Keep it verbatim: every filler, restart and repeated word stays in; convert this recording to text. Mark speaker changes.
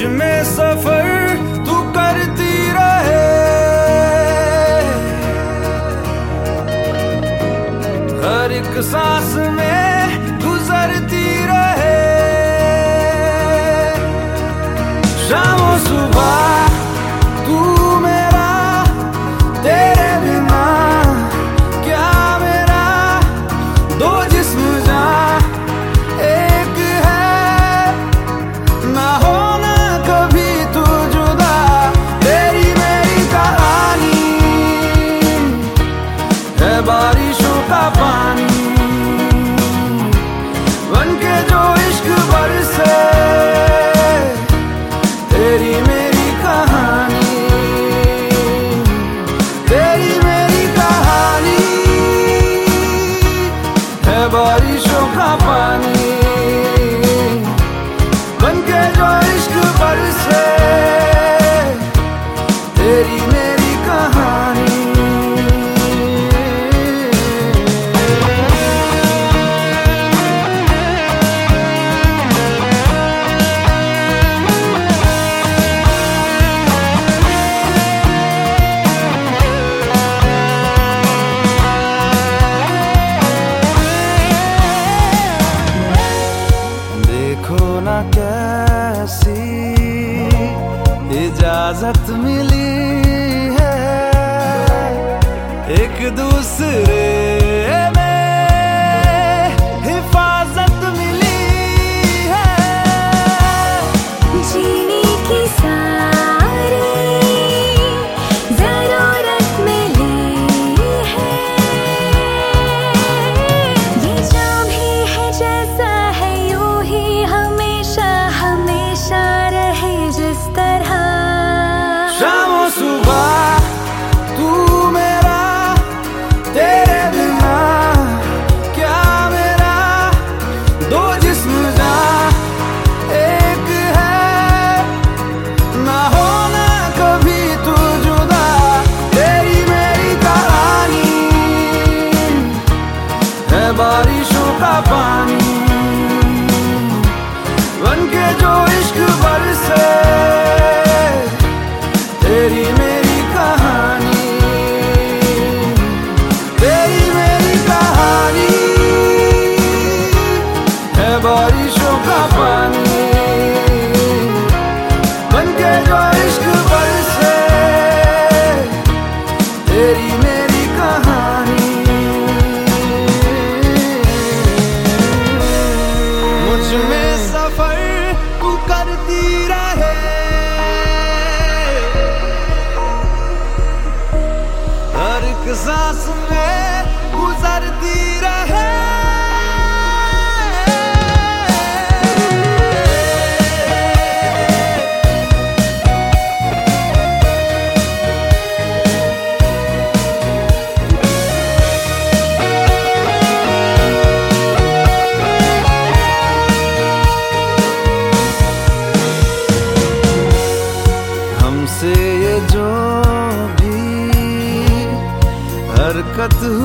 Speaker 1: में सफर तू करती रहे, हर एक सांस में गुजरती रहे। शामों सुबह तू मेरा, तेरे बिना क्या मेरा, दो जिस्म जान एक है, ना होना कभी तू जुदा। तेरी मेरी कहानी है बारिशों का पानी, बनके जो इश्क बरसे। तेरी मेरी कहानी, तेरी मेरी कहानी है बारिशों का पानी, बनके जो इश्क बरसे। तेरी मेरी कहानी। देखो ना कैसी इजाजत मिली है, एक दूसरे में हिफाजत मिली है।
Speaker 2: जीने की सारी जरूरत मिली है, ये जाम ही है जैसा है, यूं ही हमेशा हमेशा रहे जिस तरह।
Speaker 1: शामों सुबह तू मेरा, तेरे बिना क्या मेरा, दो जिस्म जान एक है, ना होना कभी तू जुदा। तेरी मेरी कहानी है बारिशों का पानी, बनके जो इश्क बरसे। तेरी मेरी कहानी, तेरी मेरी कहानी है बारिशों का पानी, बनके जो इश्क बरसे। तेरी मेरी कहानी। मुझ में सफर तू करती रहे, हर एक सांस में गुजरती रहे। हमसे ये जो भी हरकत